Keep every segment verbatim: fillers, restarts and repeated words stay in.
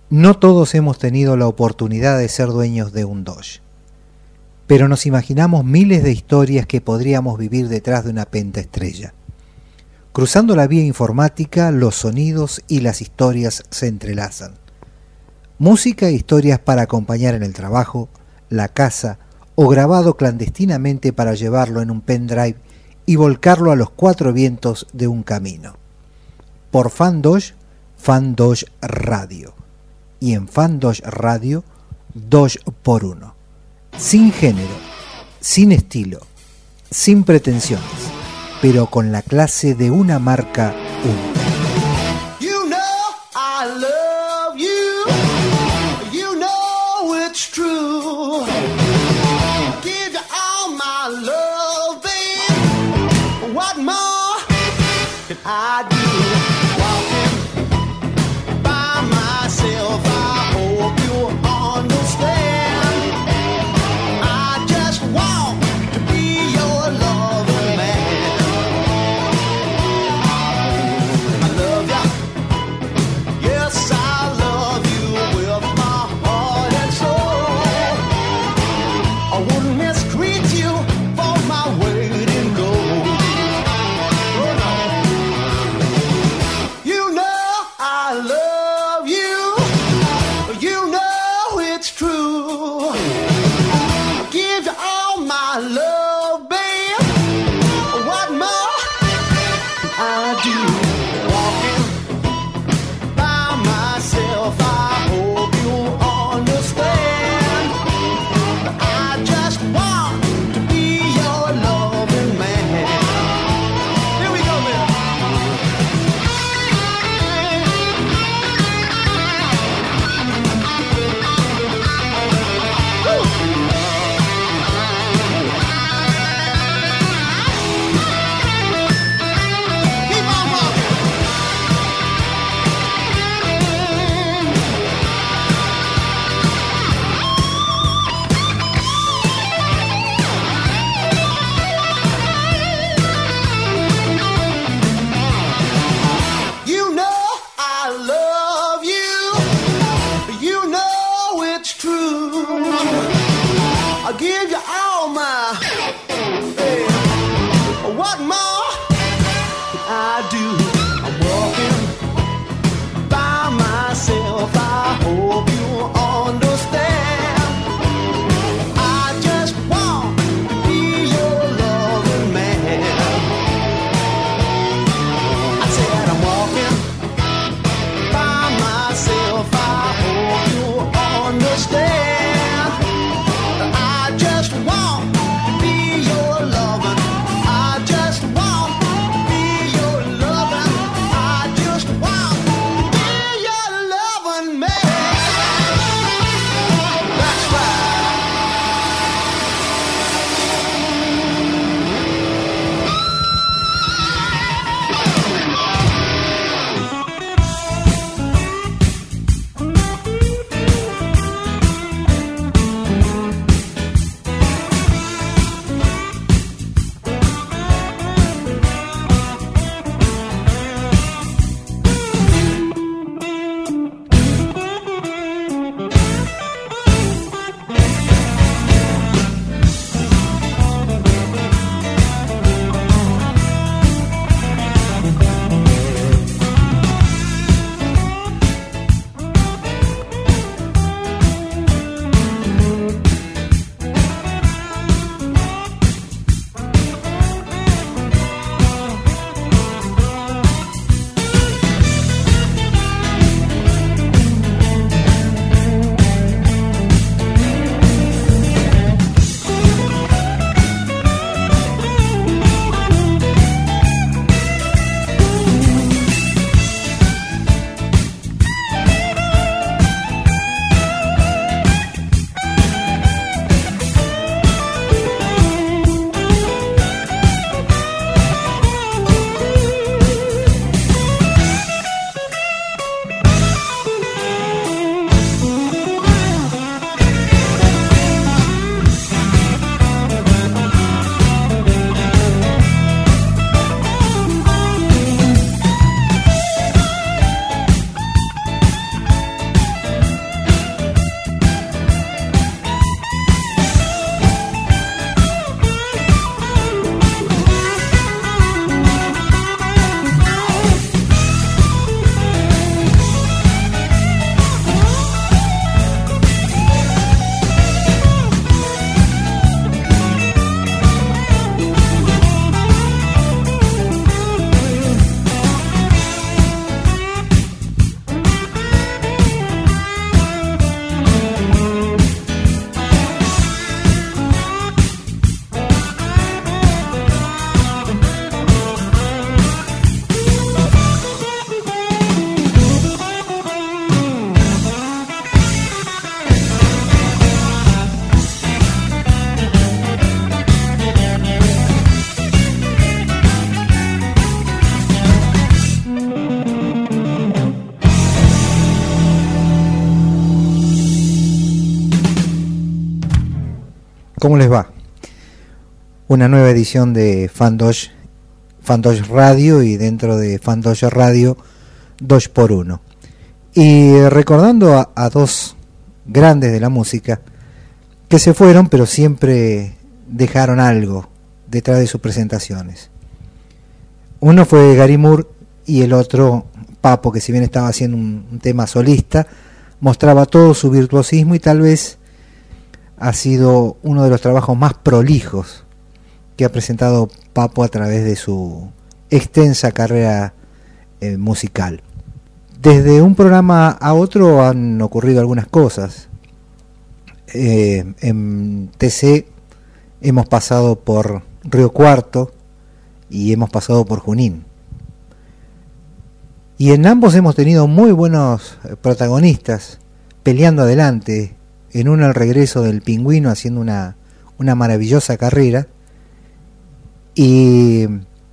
No todos hemos tenido la oportunidad de ser dueños de un Doge, pero nos imaginamos miles de historias que podríamos vivir detrás de una pentaestrella. Cruzando la vía informática, los sonidos y las historias se entrelazan. Música e historias para acompañar en el trabajo, la casa o grabado clandestinamente para llevarlo en un pendrive y volcarlo a los cuatro vientos de un camino. Por Fan Doge, Fan Doge Radio. Y en Fan Doge Radio, Doge por uno. Sin género, sin estilo, sin pretensiones, pero con la clase de una marca única. You know I love you. You know it's true. Give you all my love, babe. What more can I do? Walking by myself, I hope you understand. I just want to be your lover, man. ¿Cómo les va? Una nueva edición de Fandosh, Fandosh Radio, y dentro de Fandosh Radio dos por uno. Y recordando a, a dos grandes de la música que se fueron, pero siempre dejaron algo detrás de sus presentaciones. Uno fue Gary Moore y el otro Papo, que si bien estaba haciendo un, un tema solista, mostraba todo su virtuosismo y tal vez ha sido uno de los trabajos más prolijos que ha presentado Papo a través de su extensa carrera eh, musical. Desde un programa a otro han ocurrido algunas cosas. Eh, en T C hemos pasado por Río Cuarto y hemos pasado por Junín. Y en ambos hemos tenido muy buenos protagonistas peleando adelante. En uno el regreso del Pingüino haciendo una, una maravillosa carrera. Y,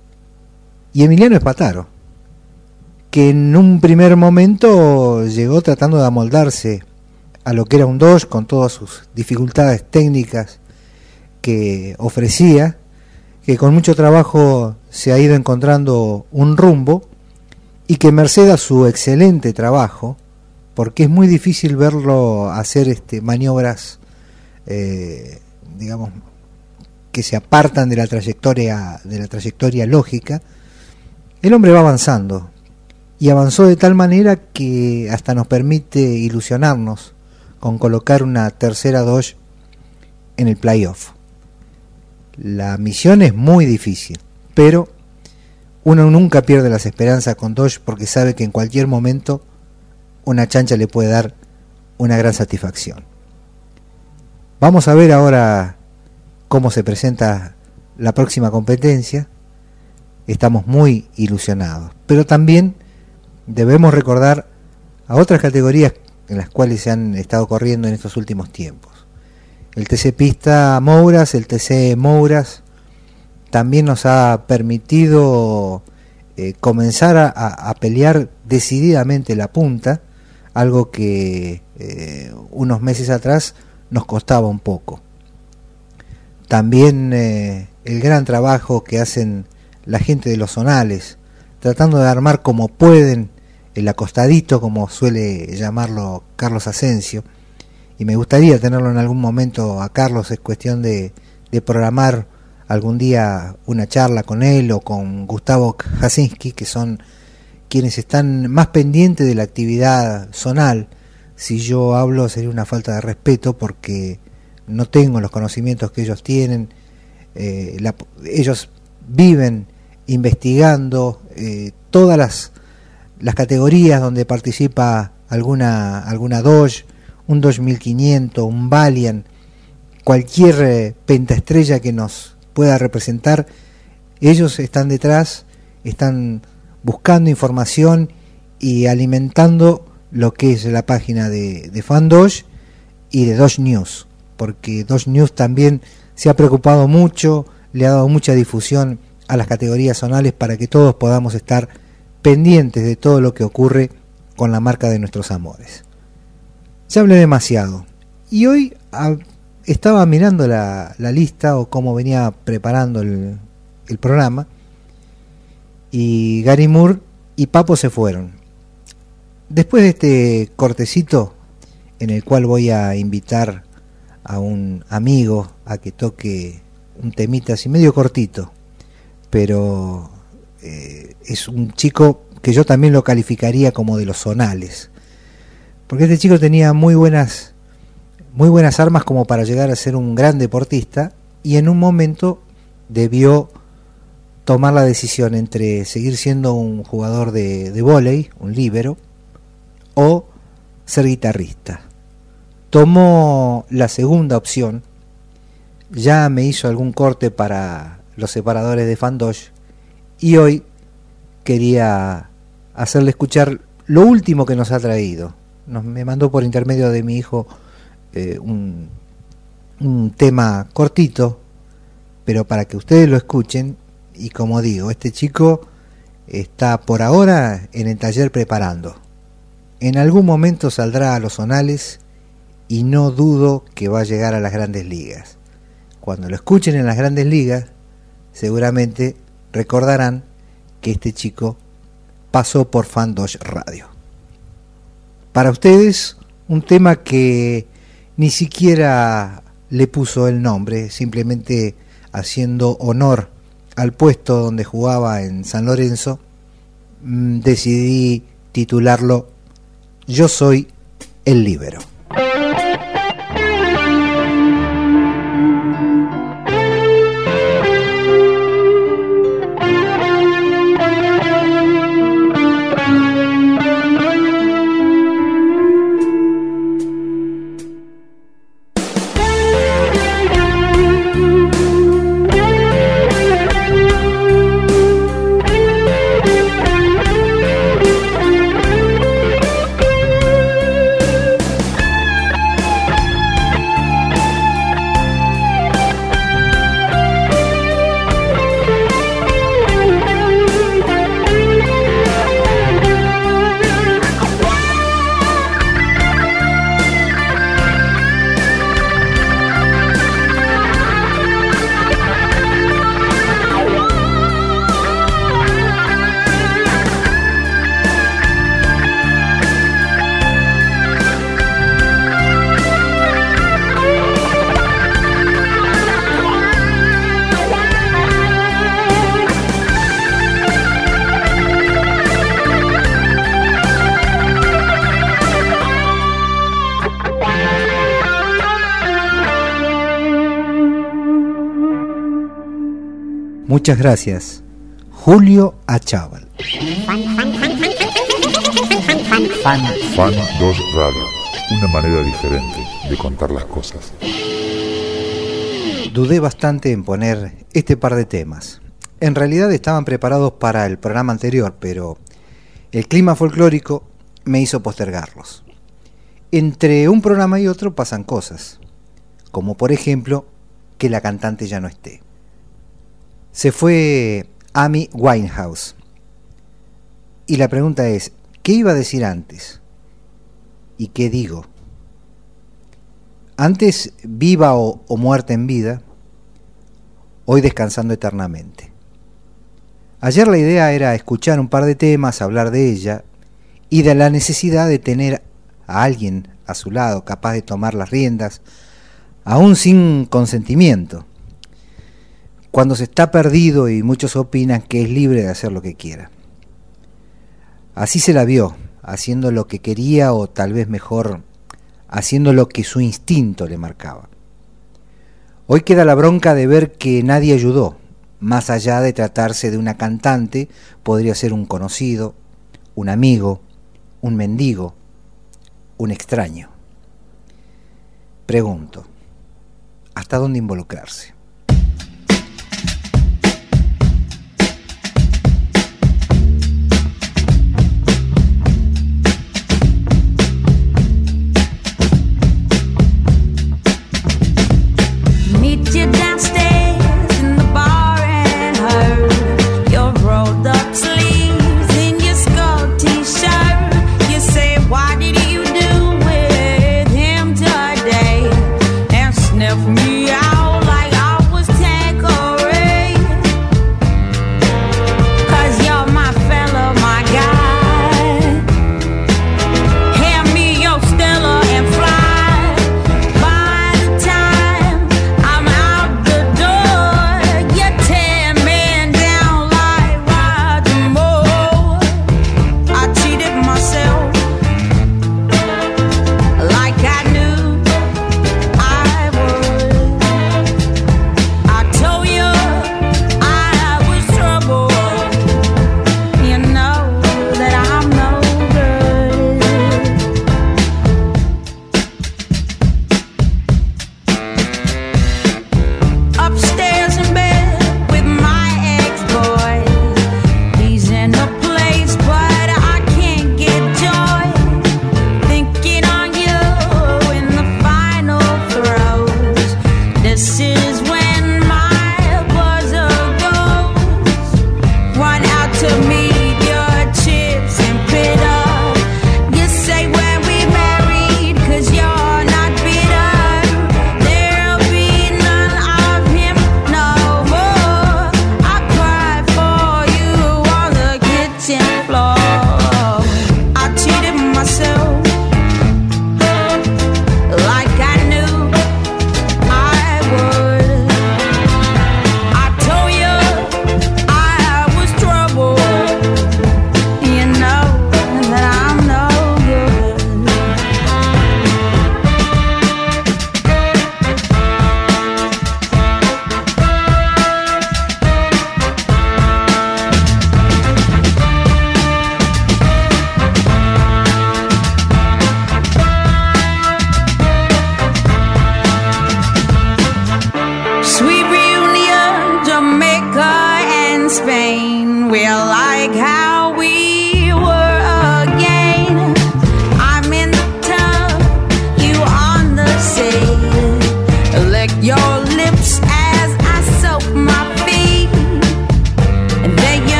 y Emiliano Espataro, que en un primer momento llegó tratando de amoldarse a lo que era un Dodge con todas sus dificultades técnicas que ofrecía, que con mucho trabajo se ha ido encontrando un rumbo y que merced a su excelente trabajo, porque es muy difícil verlo hacer este maniobras eh, digamos que se apartan de la trayectoria de la trayectoria lógica, el hombre va avanzando y avanzó de tal manera que hasta nos permite ilusionarnos con colocar una tercera Dodge en el playoff. La misión es muy difícil, pero uno nunca pierde las esperanzas con Dodge porque sabe que en cualquier momento una chancha le puede dar una gran satisfacción. Vamos a ver ahora cómo se presenta la próxima competencia. Estamos muy ilusionados, pero también debemos recordar a otras categorías en las cuales se han estado corriendo en estos últimos tiempos. El T C Pista Mouras, el T C Mouras, también nos ha permitido eh, comenzar a, a pelear decididamente la punta, algo que eh, unos meses atrás nos costaba un poco. También eh, el gran trabajo que hacen la gente de los zonales, tratando de armar como pueden el acostadito, como suele llamarlo Carlos Asensio, y me gustaría tenerlo en algún momento a Carlos. Es cuestión de, de programar algún día una charla con él o con Gustavo Jasinski, que son quienes están más pendientes de la actividad zonal. Si yo hablo sería una falta de respeto porque no tengo los conocimientos que ellos tienen. Eh, la, ellos viven investigando eh, todas las, las categorías donde participa alguna, alguna Dodge, un Dodge mil quinientos, un Valiant, cualquier eh, pentaestrella que nos pueda representar. Ellos están detrás, están buscando información y alimentando lo que es la página de, de FanDodge y de Dodge News, porque Dodge News también se ha preocupado mucho, le ha dado mucha difusión a las categorías zonales para que todos podamos estar pendientes de todo lo que ocurre con la marca de nuestros amores. Ya hablé demasiado y hoy a, estaba mirando la, la lista o cómo venía preparando el, el programa, y Gary Moore y Papo se fueron. Después de este cortecito en el cual voy a invitar a un amigo a que toque un temita así medio cortito, pero eh, es un chico que yo también lo calificaría como de los zonales, porque este chico tenía muy buenas muy buenas armas como para llegar a ser un gran deportista, y en un momento debió tomar la decisión entre seguir siendo un jugador de, de vóley, un líbero, o ser guitarrista. Tomó la segunda opción. Ya me hizo algún corte para los separadores de FanDodge y hoy quería hacerle escuchar lo último que nos ha traído. Nos, me mandó por intermedio de mi hijo eh, un, un tema cortito, pero para que ustedes lo escuchen. Y como digo, este chico está por ahora en el taller preparando. En algún momento saldrá a los zonales y no dudo que va a llegar a las grandes ligas. cuando lo escuchen en las grandes ligas, seguramente recordarán que este chico pasó por Fan Dodge Radio. Para ustedes, un tema que ni siquiera le puso el nombre, simplemente haciendo honor al puesto donde jugaba en San Lorenzo, mmm, decidí titularlo Yo soy el líbero. Muchas gracias, Julio Achával. Fan Dodge Radio, una manera diferente de contar las cosas. Dudé bastante en poner este par de temas. En realidad estaban preparados para el programa anterior, pero el clima folclórico me hizo postergarlos. Entre un programa y otro pasan cosas, como por ejemplo que la cantante ya no esté. Se fue Amy Winehouse. Y la pregunta es, ¿qué iba a decir antes? ¿Y qué digo? Antes viva o, o muerta en vida, hoy descansando eternamente. Ayer la idea era escuchar un par de temas, hablar de ella y de la necesidad de tener a alguien a su lado capaz de tomar las riendas, aún sin consentimiento. Cuando se está perdido y muchos opinan que es libre de hacer lo que quiera. Así se la vio, haciendo lo que quería o tal vez mejor, haciendo lo que su instinto le marcaba. Hoy queda la bronca de ver que nadie ayudó, más allá de tratarse de una cantante, podría ser un conocido, un amigo, un mendigo, un extraño. Pregunto, ¿hasta dónde involucrarse? Me out like I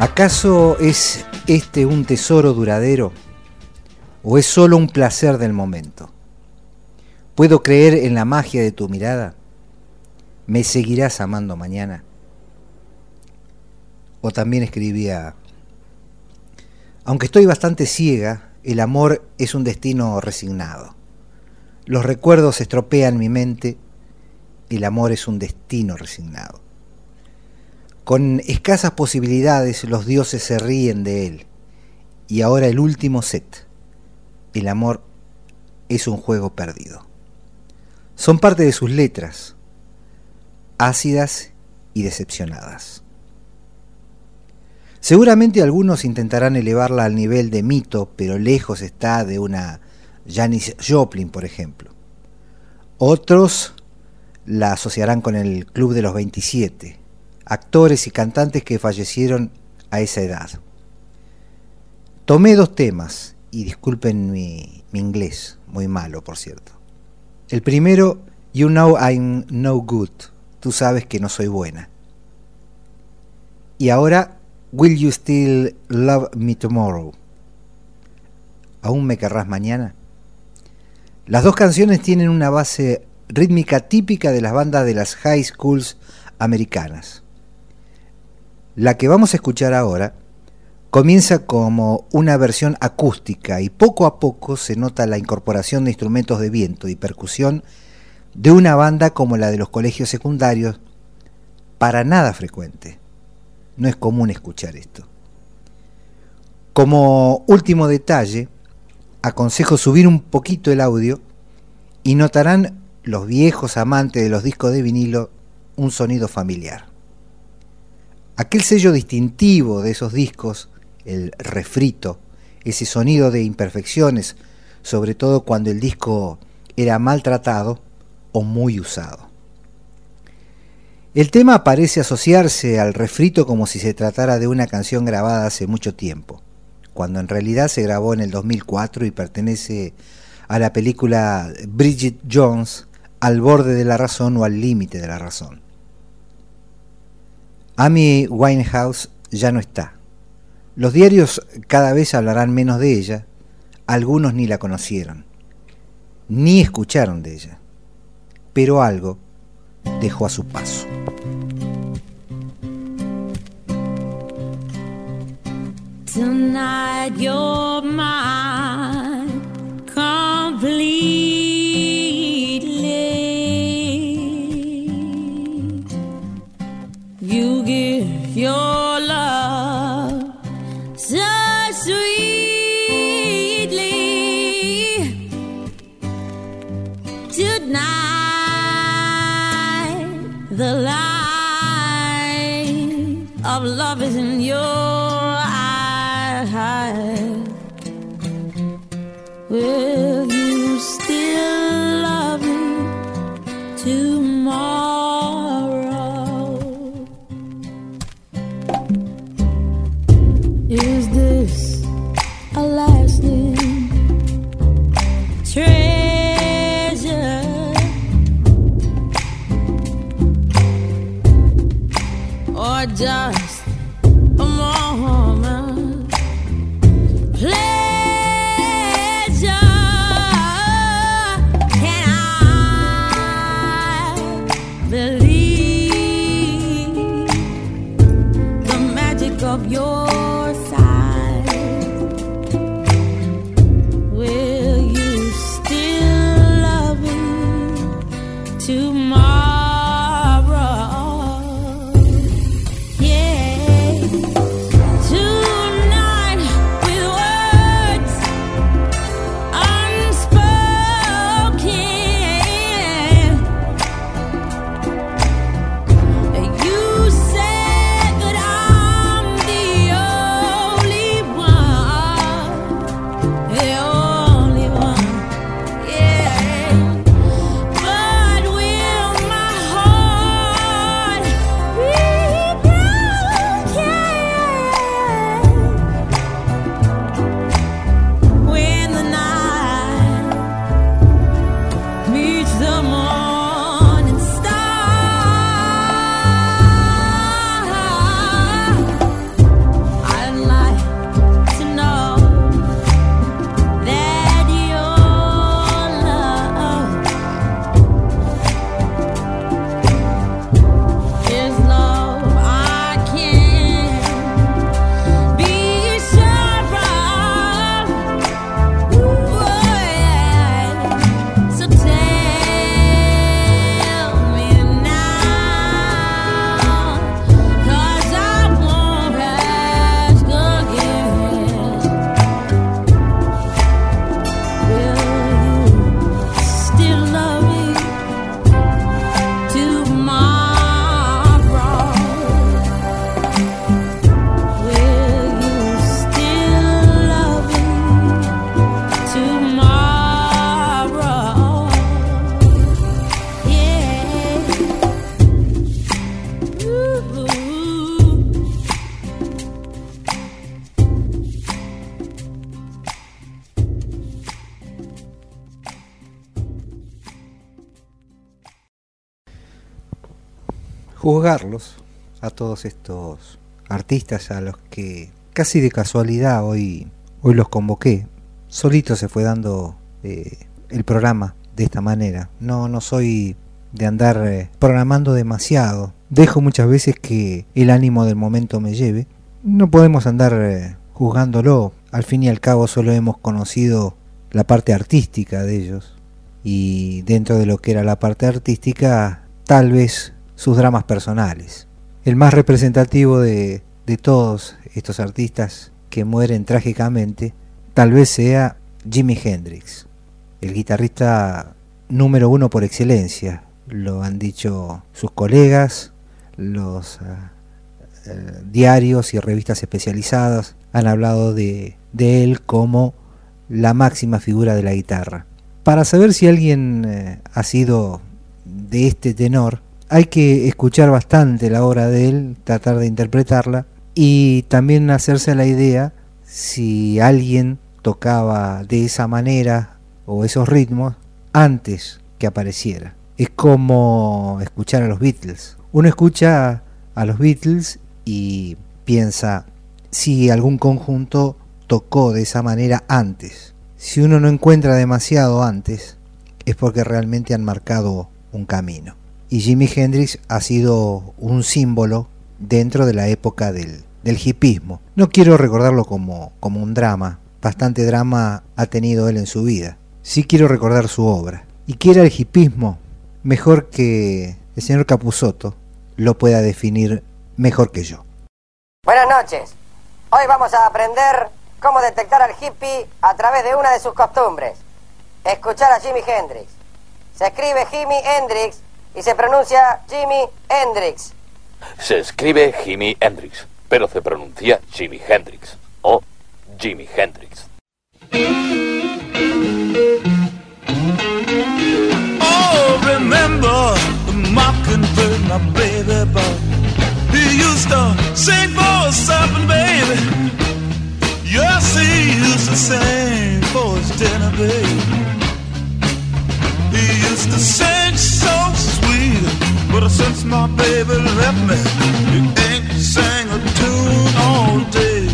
¿Acaso es este un tesoro duradero o es solo un placer del momento? ¿Puedo creer en la magia de tu mirada? ¿Me seguirás amando mañana? O también escribía: aunque estoy bastante ciega, el amor es un destino resignado. Los recuerdos estropean mi mente, el amor es un destino resignado. Con escasas posibilidades los dioses se ríen de él. Y ahora el último set. El amor es un juego perdido. Son parte de sus letras, ácidas y decepcionadas. Seguramente algunos intentarán elevarla al nivel de mito, pero lejos está de una Janis Joplin, por ejemplo. Otros la asociarán con el Club de los veintisiete, actores y cantantes que fallecieron a esa edad. Tomé dos temas, y disculpen mi, mi inglés, muy malo por cierto. El primero, You Know I'm No Good, tú sabes que no soy buena. Y ahora, Will You Still Love Me Tomorrow, ¿aún me querrás mañana? Las dos canciones tienen una base rítmica típica de las bandas de las high schools americanas. La que vamos a escuchar ahora comienza como una versión acústica y poco a poco se nota la incorporación de instrumentos de viento y percusión de una banda como la de los colegios secundarios, para nada frecuente. No es común escuchar esto. Como último detalle, aconsejo subir un poquito el audio y notarán los viejos amantes de los discos de vinilo un sonido familiar. Aquel sello distintivo de esos discos, el refrito, ese sonido de imperfecciones, sobre todo cuando el disco era maltratado o muy usado. El tema parece asociarse al refrito como si se tratara de una canción grabada hace mucho tiempo, cuando en realidad se grabó en el dos mil cuatro y pertenece a la película Bridget Jones, Al borde de la razón o Al límite de la razón. Amy Winehouse ya no está. Los diarios cada vez hablarán menos de ella, algunos ni la conocieron, ni escucharon de ella, pero algo dejó a su paso. Tonight you're mine completely. You give your love so sweetly. Tonight the light of love is in your eyes. Will you still love me tomorrow? Is this a lasting treasure? Or just a moment pleasure? Can I believe the magic of your sight? juzgarlos a todos estos artistas a los que casi de casualidad hoy, hoy los convoqué. Solito se fue dando eh, el programa de esta manera. No, no soy de andar eh, programando demasiado. Dejo muchas veces que el ánimo del momento me lleve. No podemos andar eh, juzgándolo. Al fin y al cabo solo hemos conocido la parte artística de ellos. Y dentro de lo que era la parte artística, tal vez sus dramas personales. El más representativo de, de todos estos artistas que mueren trágicamente, tal vez sea Jimi Hendrix, el guitarrista número uno por excelencia. Lo han dicho sus colegas, los uh, uh, diarios y revistas especializadas han hablado de, de él como la máxima figura de la guitarra. Para saber si alguien uh, ha sido de este tenor, hay que escuchar bastante la obra de él, tratar de interpretarla y también hacerse la idea si alguien tocaba de esa manera o esos ritmos antes que apareciera. Es como escuchar a los Beatles. Uno escucha a los Beatles y piensa si algún conjunto tocó de esa manera antes. Si uno no encuentra demasiado antes, es porque realmente han marcado un camino. Y Jimi Hendrix ha sido un símbolo dentro de la época del, del hipismo. No quiero recordarlo como, como un drama, bastante drama ha tenido él en su vida. Sí quiero recordar su obra. ¿Y qué era el hipismo? Mejor que el señor Capusotto lo pueda definir mejor que yo. Buenas noches. Hoy vamos a aprender cómo detectar al hippie a través de una de sus costumbres. Escuchar a Jimi Hendrix. Se escribe Jimi Hendrix y se pronuncia Jimi Hendrix. Se escribe Jimi Hendrix, pero se pronuncia Jimi Hendrix o Jimi Hendrix. Oh, remember the mockingbird, my baby bird. He used to sing for something, baby. Yes, he used to sing for his dinner, baby. He used to sing so sweet, but since my baby left me, he ain't sang a tune all day.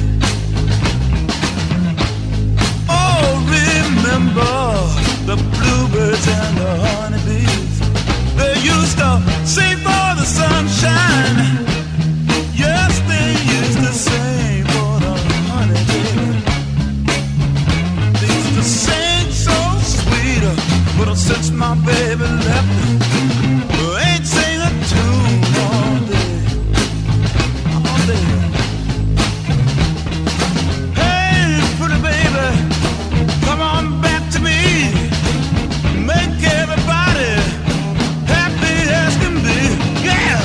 Oh, remember the bluebirds and the honeybees. They used to sing for the sunshine. Yes, they used to sing for the honeybees. They used to sing so sweet, but since my baby left me, we ain't sing a tune all day, all day. Hey, pretty baby, come on back to me. Make everybody happy as can be, yeah.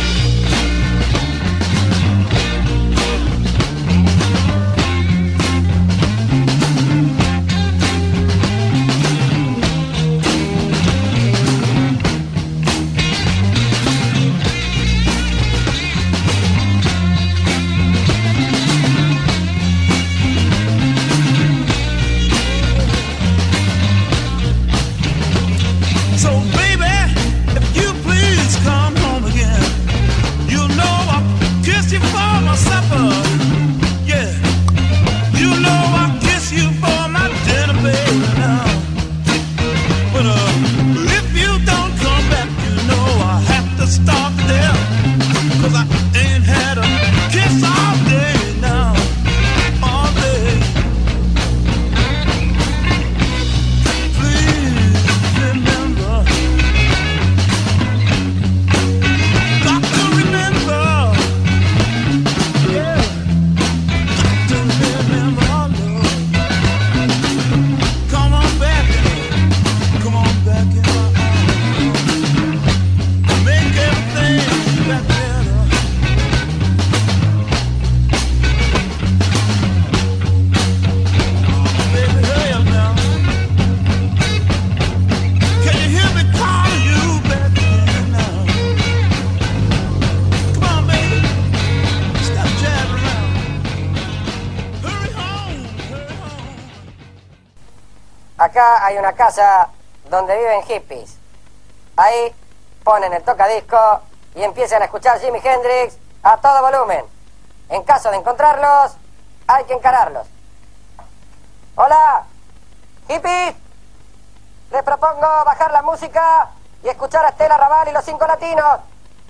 Acá hay una casa donde viven hippies. Ahí ponen el tocadisco y empiecen a escuchar Jimi Hendrix a todo volumen. En caso de encontrarlos, hay que encararlos. Hola, hippies. Les propongo bajar la música y escuchar a Estela Raval y los Cinco Latinos.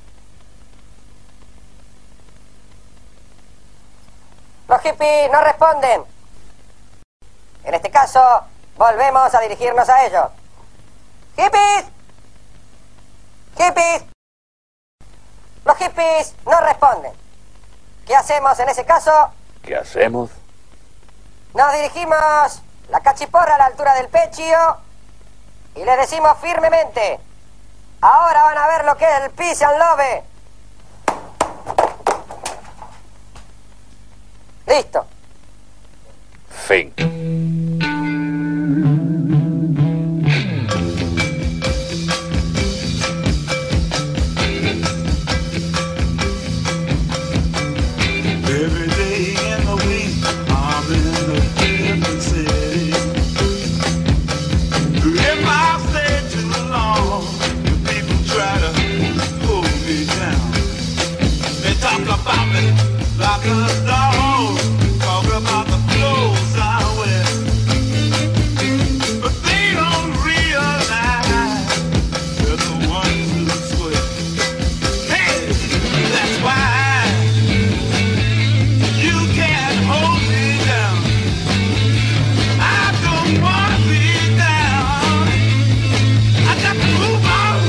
Los hippies no responden. En este caso, volvemos a dirigirnos a ellos. ¡Hippies! ¡Hippies! Los hippies no responden. ¿Qué hacemos en ese caso? ¿Qué hacemos? Nos dirigimos la cachiporra a la altura del pecho y le decimos firmemente: ahora van a ver lo que es el Peace and Love. Listo. Fin. Every day in the week, I'm in a different city. If I stay too long, people try to pull me down. They talk about me like a dog, talk about the clothes I wear. But they don't realize they're the ones who swear. Hey, that's why you can't hold me down. I don't wanna be down. I got to move on.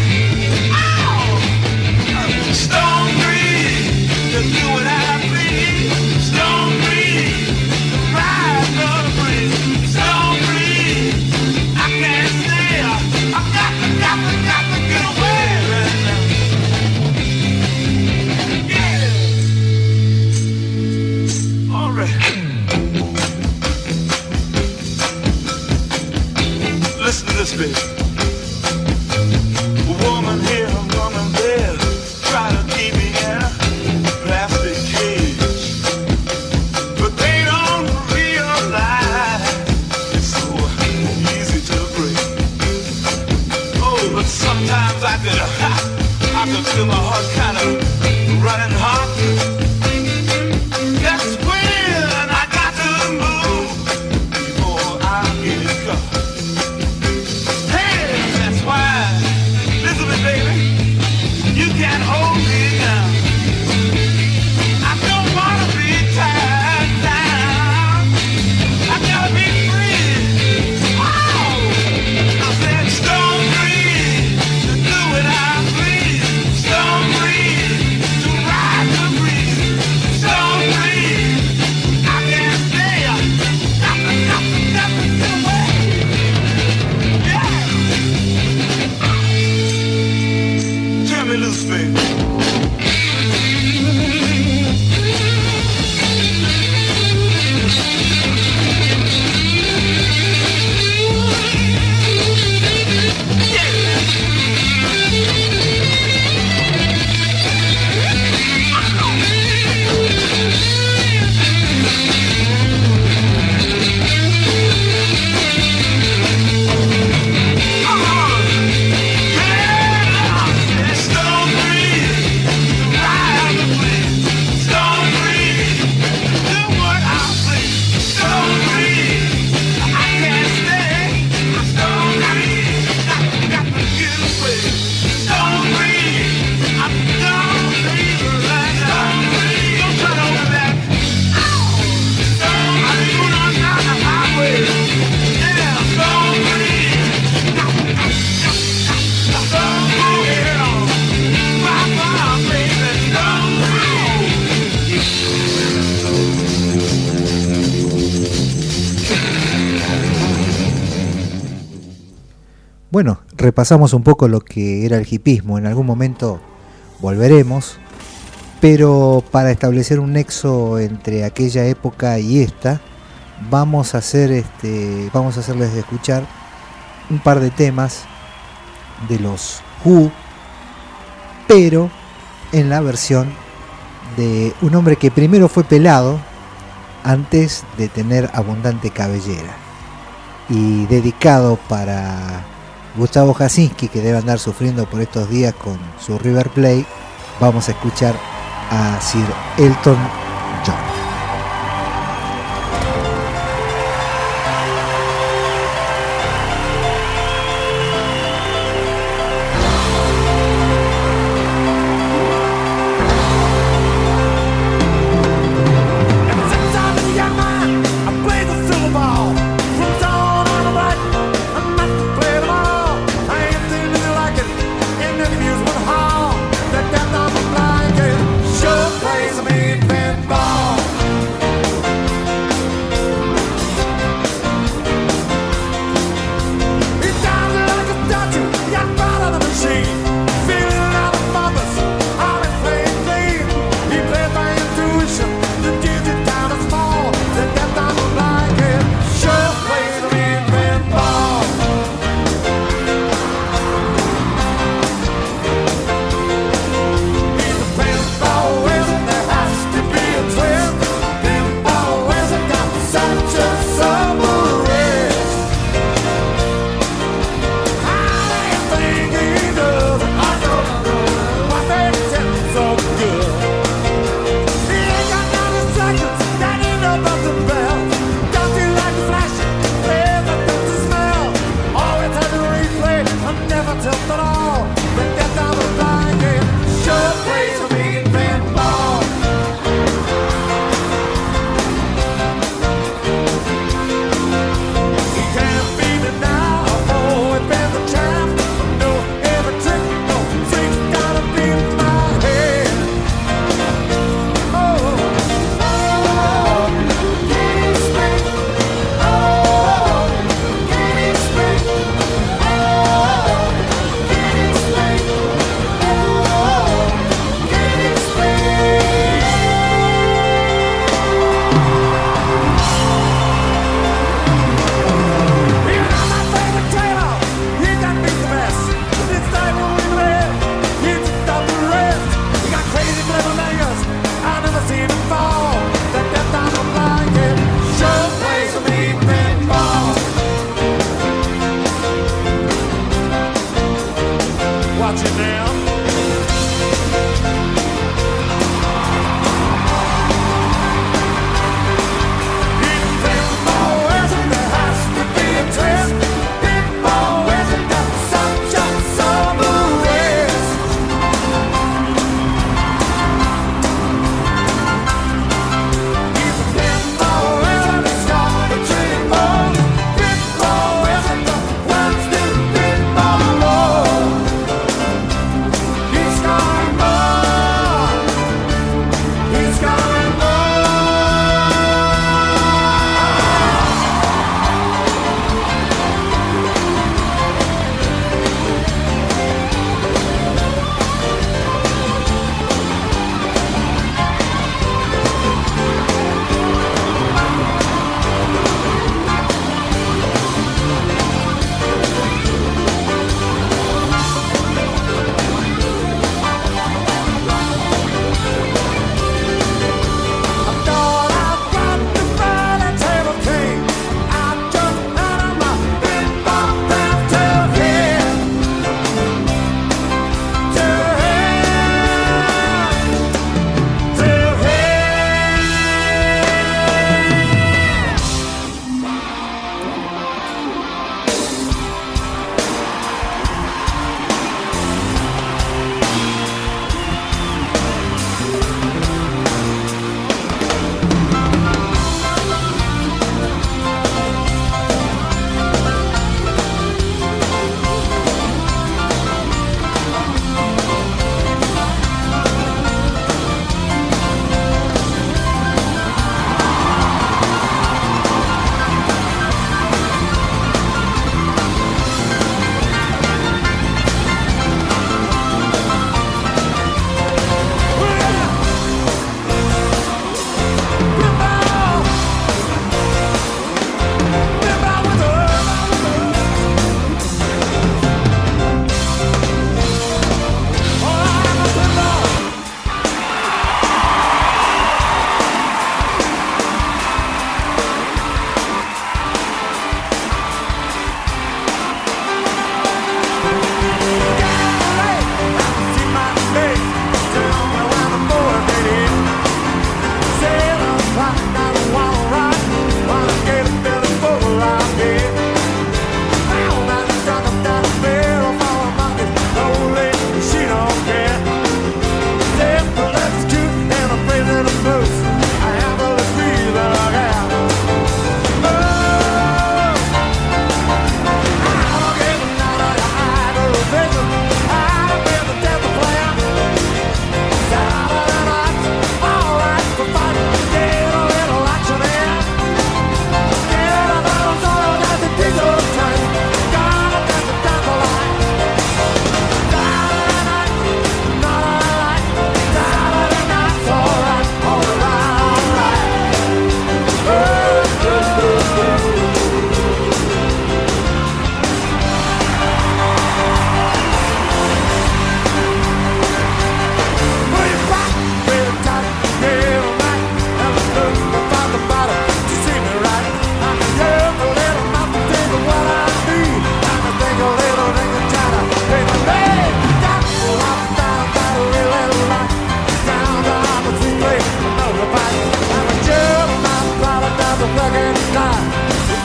Ow! Stone breeze to do what I please. Stone breeze to ride the breeze. Stone breeze, I can't stay. I got to, got to, got to get away right now. Yeah. All right. Listen to this, baby. A woman here, a woman there, try to keep me in a plastic cage, but they don't realize it's so easy to break. Oh, but sometimes I could, I could feel my heart kind of running hot. That's when I got to move before I get caught. Hey, that's why, listen to me, baby, you can't hold me down. I don't wanna be tied down. I gotta be free. Oh, I said stone breeze to do what I please. Stone breeze to ride the breeze. Stone breeze, I can't stay. Got to, got to, got to get away. Yeah. Turn me loose, baby. Stone breeze to ride the breeze. Stone breeze do what I please. Stone breeze, I can't stay. Stone breeze, got, got to get away. Stone breeze, I'm gonna leave her like Stone breeze, don't turn over back. Stone breeze, I'm going down the highway. Yeah, stone breeze. Stone breeze, my, my baby, stone breeze. Bueno, repasamos un poco lo que era el hipismo. En algún momento volveremos, pero para establecer un nexo entre aquella época y esta, vamos a hacer este, vamos a hacerles escuchar un par de temas de los Who, pero en la versión de un hombre que primero fue pelado antes de tener abundante cabellera, y dedicado para Gustavo Jasinski, que debe andar sufriendo por estos días con su River Plate, vamos a escuchar a Sir Elton John. Sure plays a mean fan.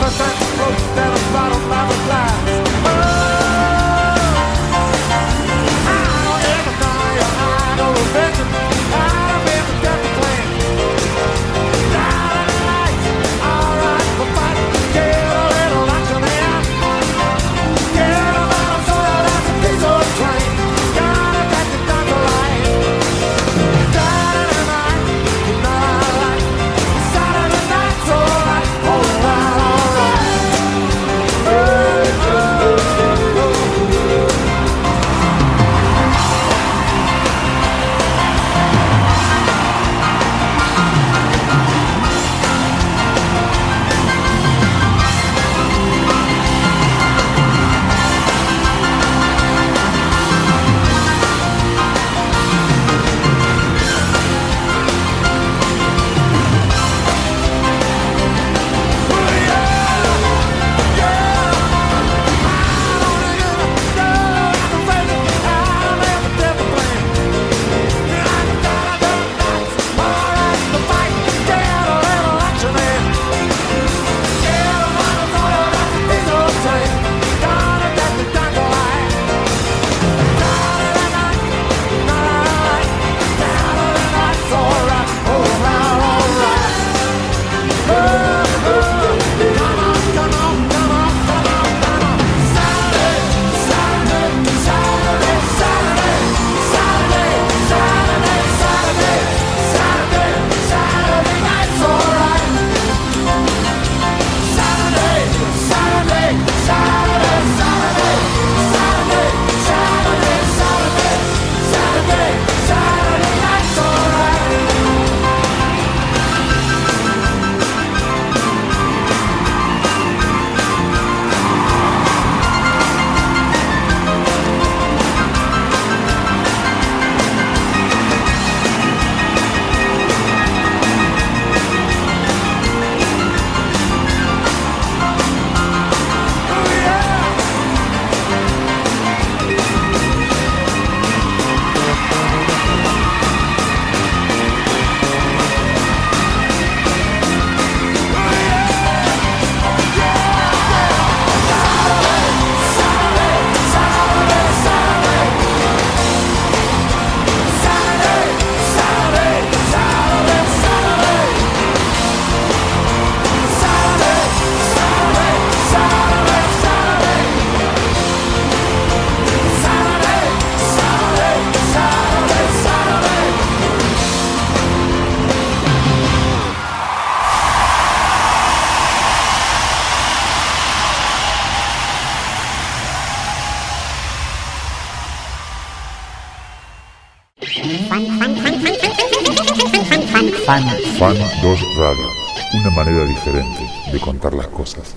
Fan. Fan dos Radio. Una manera diferente de contar las cosas.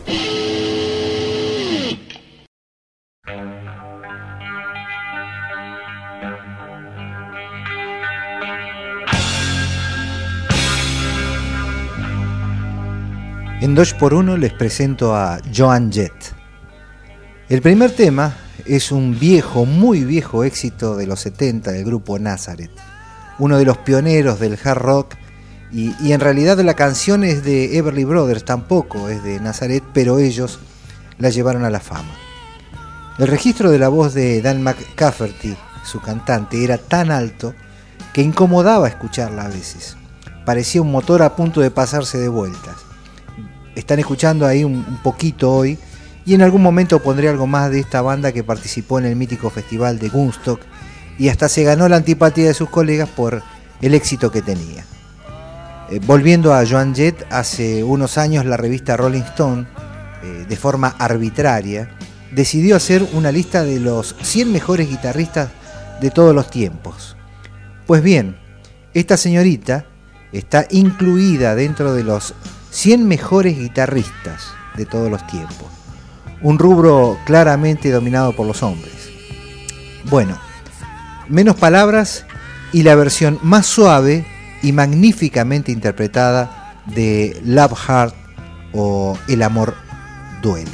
En dos por uno les presento a Joan Jett. El primer tema es un viejo, muy viejo éxito de los setenta del grupo Nazareth, uno de los pioneros del hard rock, y, y en realidad la canción es de Everly Brothers, tampoco es de Nazareth, pero ellos la llevaron a la fama. El registro de la voz de Dan McCafferty, su cantante, era tan alto que incomodaba escucharla a veces. Parecía un motor a punto de pasarse de vueltas. Están escuchando ahí un, un poquito hoy, y en algún momento pondré algo más de esta banda que participó en el mítico festival de Woodstock y hasta se ganó la antipatía de sus colegas por el éxito que tenía. Eh, volviendo a Joan Jett, hace unos años la revista Rolling Stone, eh, de forma arbitraria, decidió hacer una lista de los cien mejores guitarristas de todos los tiempos. Pues bien, esta señorita está incluida dentro de los cien mejores guitarristas de todos los tiempos. Un rubro claramente dominado por los hombres. Bueno, menos palabras y la versión más suave y magníficamente interpretada de Love Hurt o El amor duele.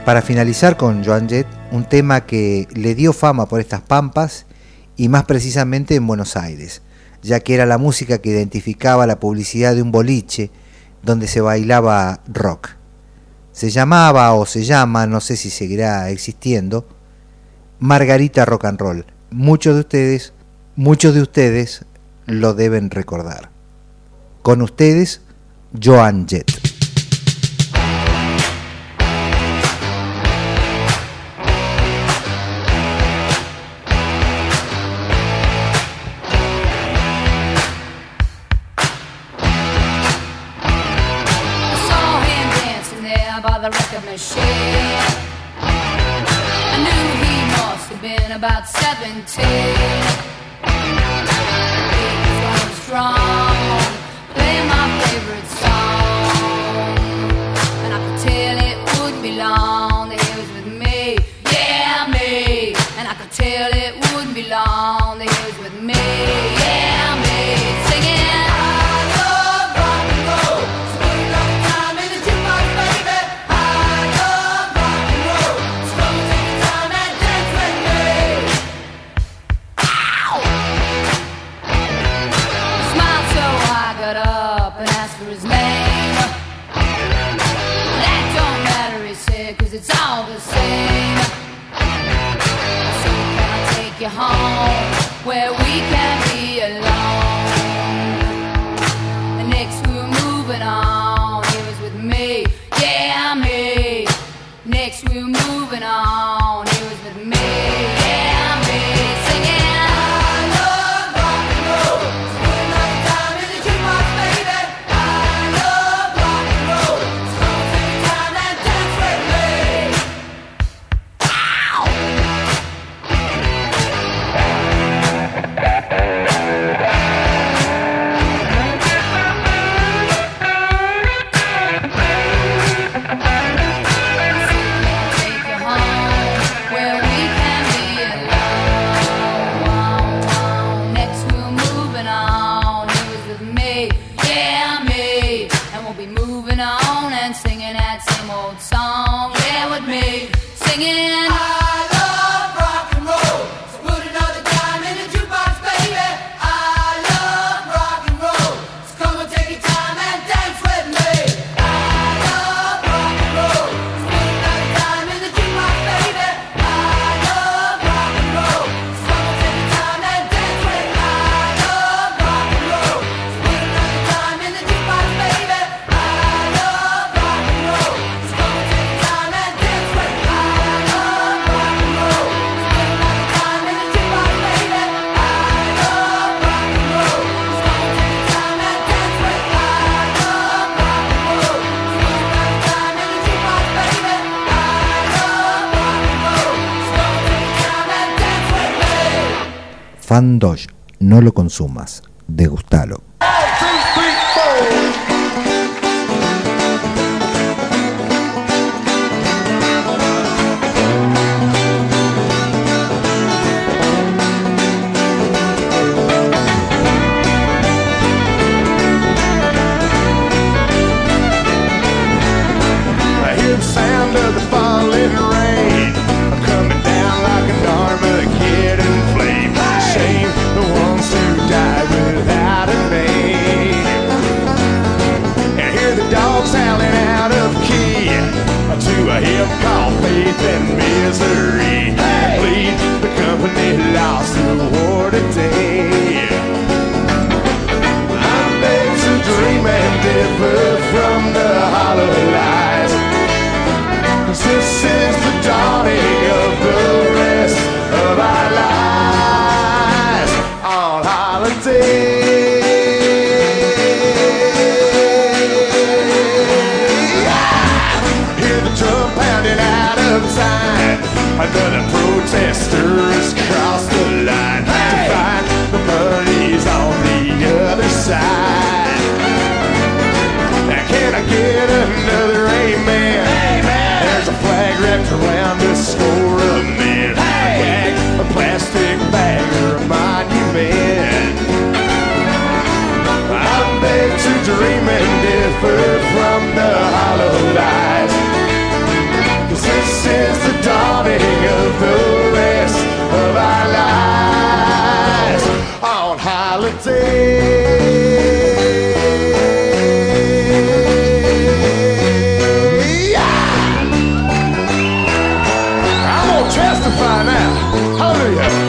Para finalizar con Joan Jett, un tema que le dio fama por estas pampas y más precisamente en Buenos Aires, ya que era la música que identificaba la publicidad de un boliche donde se bailaba rock. Se llamaba o se llama, no sé si seguirá existiendo, Margarita Rock and Roll. Muchos de ustedes, muchos de ustedes lo deben recordar. Con ustedes, Joan Jett. The record machine. I knew he must have been about seventeen. He was going strong, playing my favorite song, and I could tell it wouldn't be long that he was with me, yeah me. And I could tell it wouldn't be long that he was with me, yeah me. Singing. It's all the same. So can I take you home where we can be alone? And next we were moving on. He was with me, yeah me. Next we were moving on. He was with me, yeah me. Singing. Fan Doge, no lo consumas, degustalo. Another protester has crossed the line to find the money's on the other side. Now can I get another amen? Amen. There's a flag wrapped around a score of men. Hey. A gag, a plastic bag, or a monument. I beg to dream and differ from the hollow lies. 'Cause this holiday. Yeah! I'm gonna testify now. Hallelujah.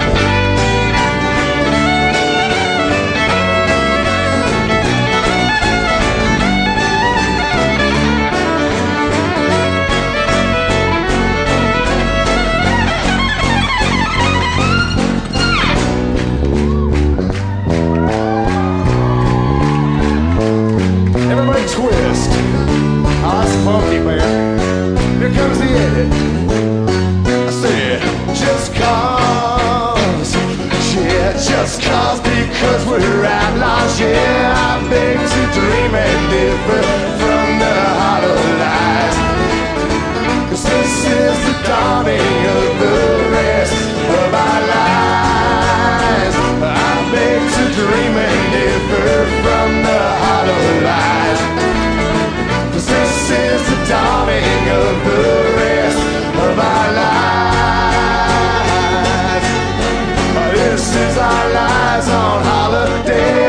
Twist. Oh, that's funky, man. Here comes the edit. I said, just cause, yeah, just cause, because we're outlaws, yeah, I beg to dream and differ from the hollow lies. Cause this is the dawning of the rest of our lives. I beg to dream and differ from the hollow lies. This is the dawning of the rest of our lives. This is our lives on holiday.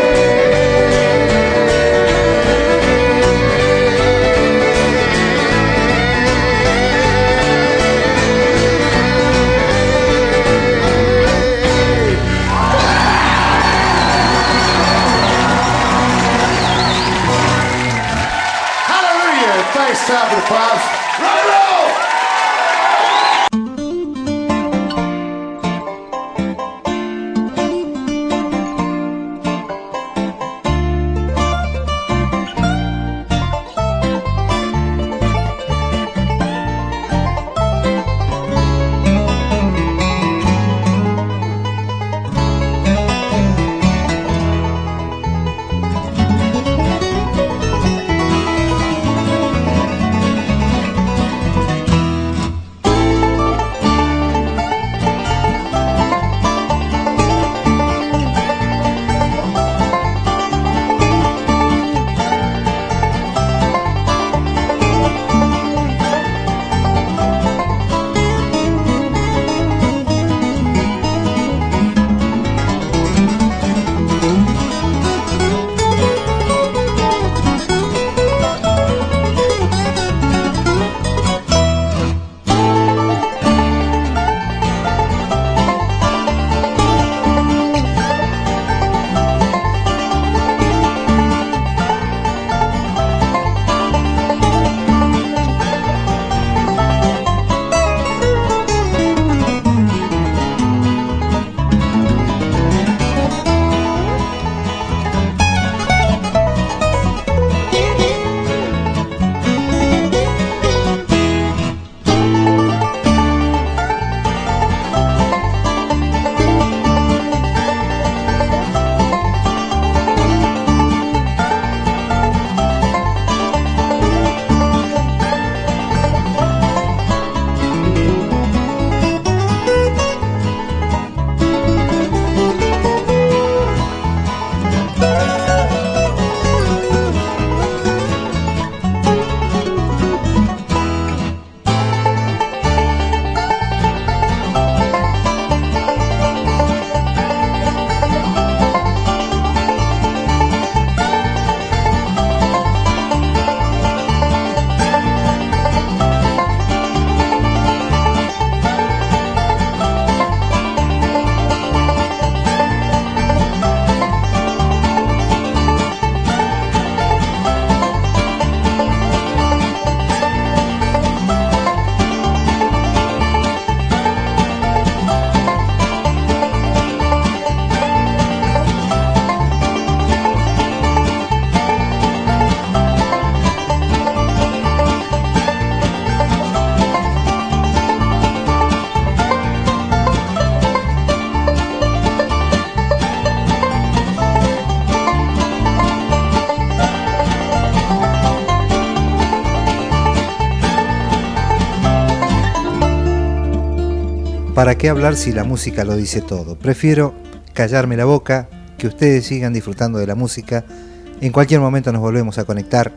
Thanks, time for the pops. Rock and roll! ¿Para qué hablar si la música lo dice todo? Prefiero callarme la boca, que ustedes sigan disfrutando de la música. En cualquier momento nos volvemos a conectar.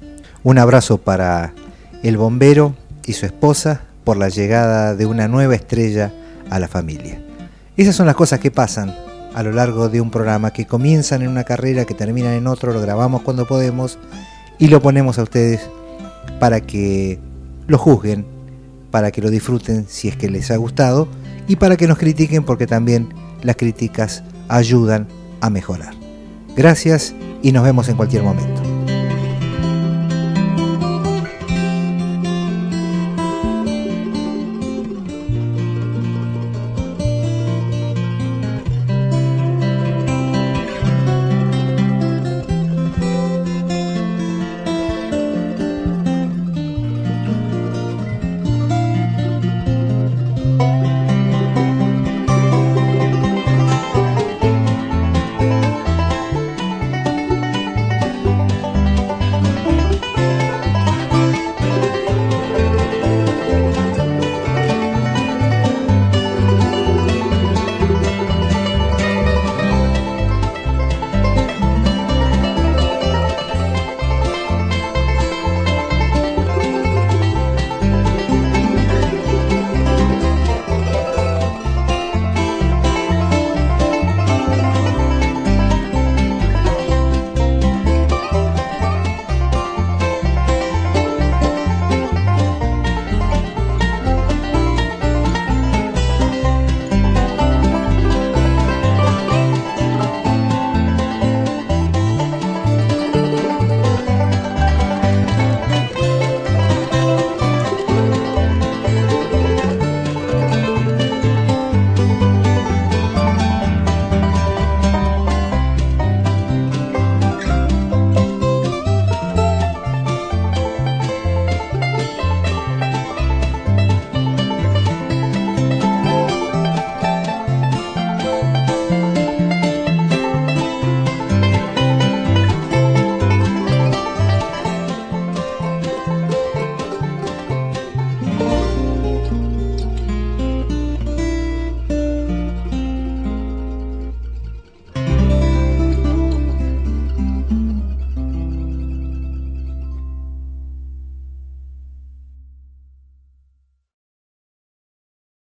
Un abrazo para el bombero y su esposa por la llegada de una nueva estrella a la familia. Esas son las cosas que pasan a lo largo de un programa, que comienzan en una carrera, que terminan en otro, lo grabamos cuando podemos y lo ponemos a ustedes para que lo juzguen, para que lo disfruten si es que les ha gustado y para que nos critiquen, porque también las críticas ayudan a mejorar. Gracias y nos vemos en cualquier momento.